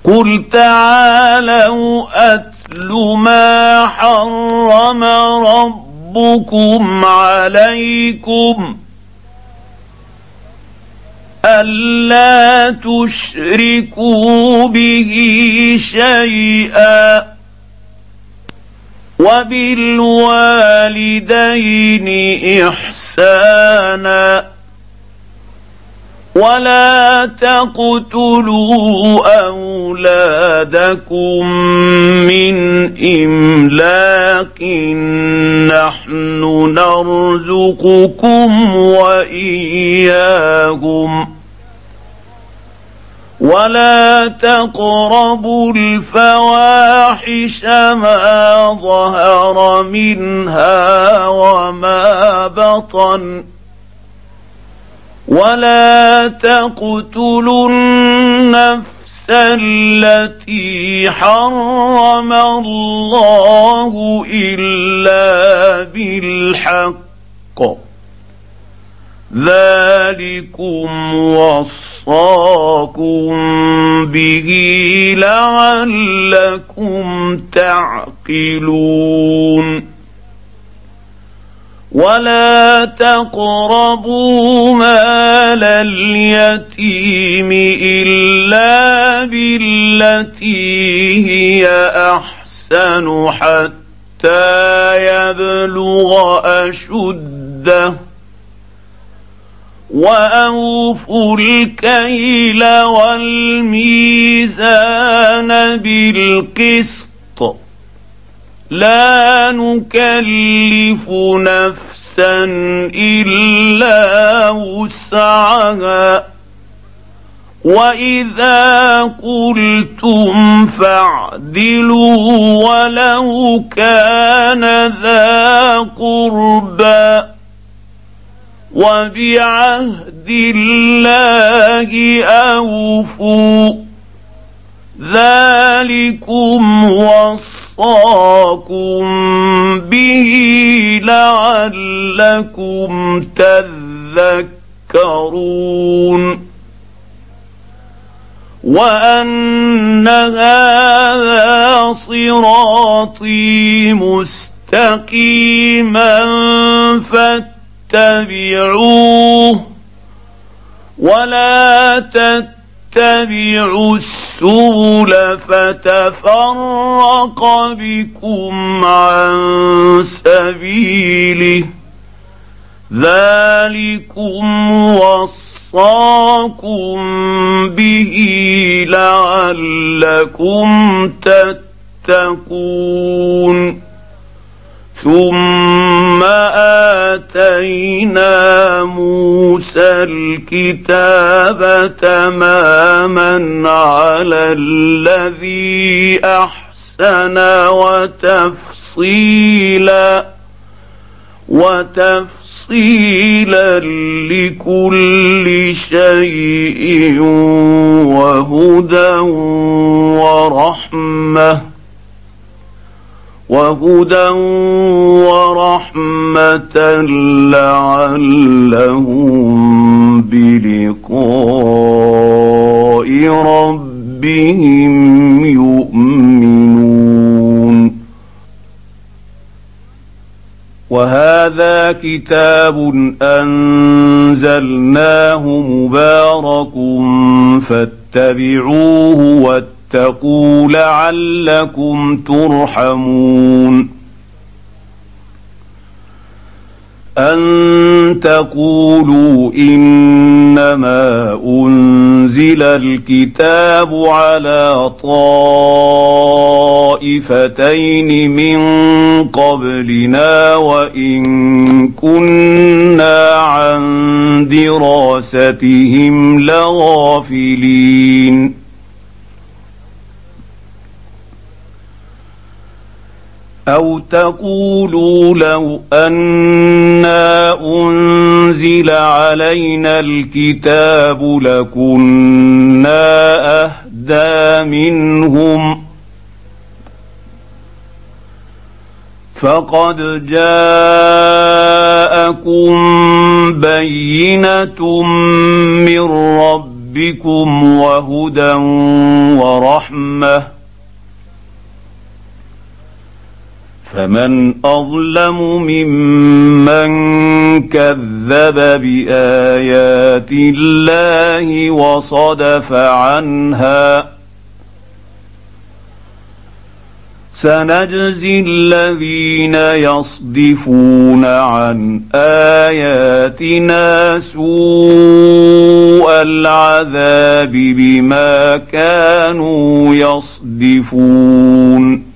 قل تعالوا أتل ما حرم ربكم عليكم ألا تشركوا به شيئا وبالوالدين إحسانا ولا تقتلوا أولادكم من إملاق نحن نرزقكم وإياهم ولا تقربوا الفواحش ما ظهر منها وما بطن ولا تقتلوا النفس التي حرم الله إلا بالحق ذلكم وصاكم به لعلكم تعقلون ولا تقربوا مال اليتيم إلا بالتي هي أحسن حتى يبلغ أشده وأوفوا الكيل والميزان بالقسط لا نكلف نفسا إلا وسعها وإذا قلتم فاعدلوا ولو كان ذا قربى وبعهد الله أوفوا ذلكم وصاكم به لعلكم تذكرون وأن هذا صراطي مستقيما فاتبعوه ولا تتبعوا السبل فتفرق بكم عن سبيله ذلكم وصاكم به لعلكم تتقون ثم آتينا موسى الكتاب تماما على الذي أحسن وتفصيلا لكل شيء وهدى ورحمة لعلهم بلقاء ربهم يؤمنون وهذا كتاب أنزلناه مبارك فاتبعوه واتقوا لعلكم ترحمون أن تقولوا إنما أنزل الكتاب على طائفتين من قبلنا وإن كنا عن دراستهم لغافلين أو تقولوا لو أنا أنزل علينا الكتاب لكنا أهدى منهم فقد جاءكم بينة من ربكم ربكم وهدى ورحمه فمن اظلم ممن كذب بايات الله وصدف عنها سنجزي الذين يصدفون عن اياتنا سوء العذاب بما كانوا يصدفون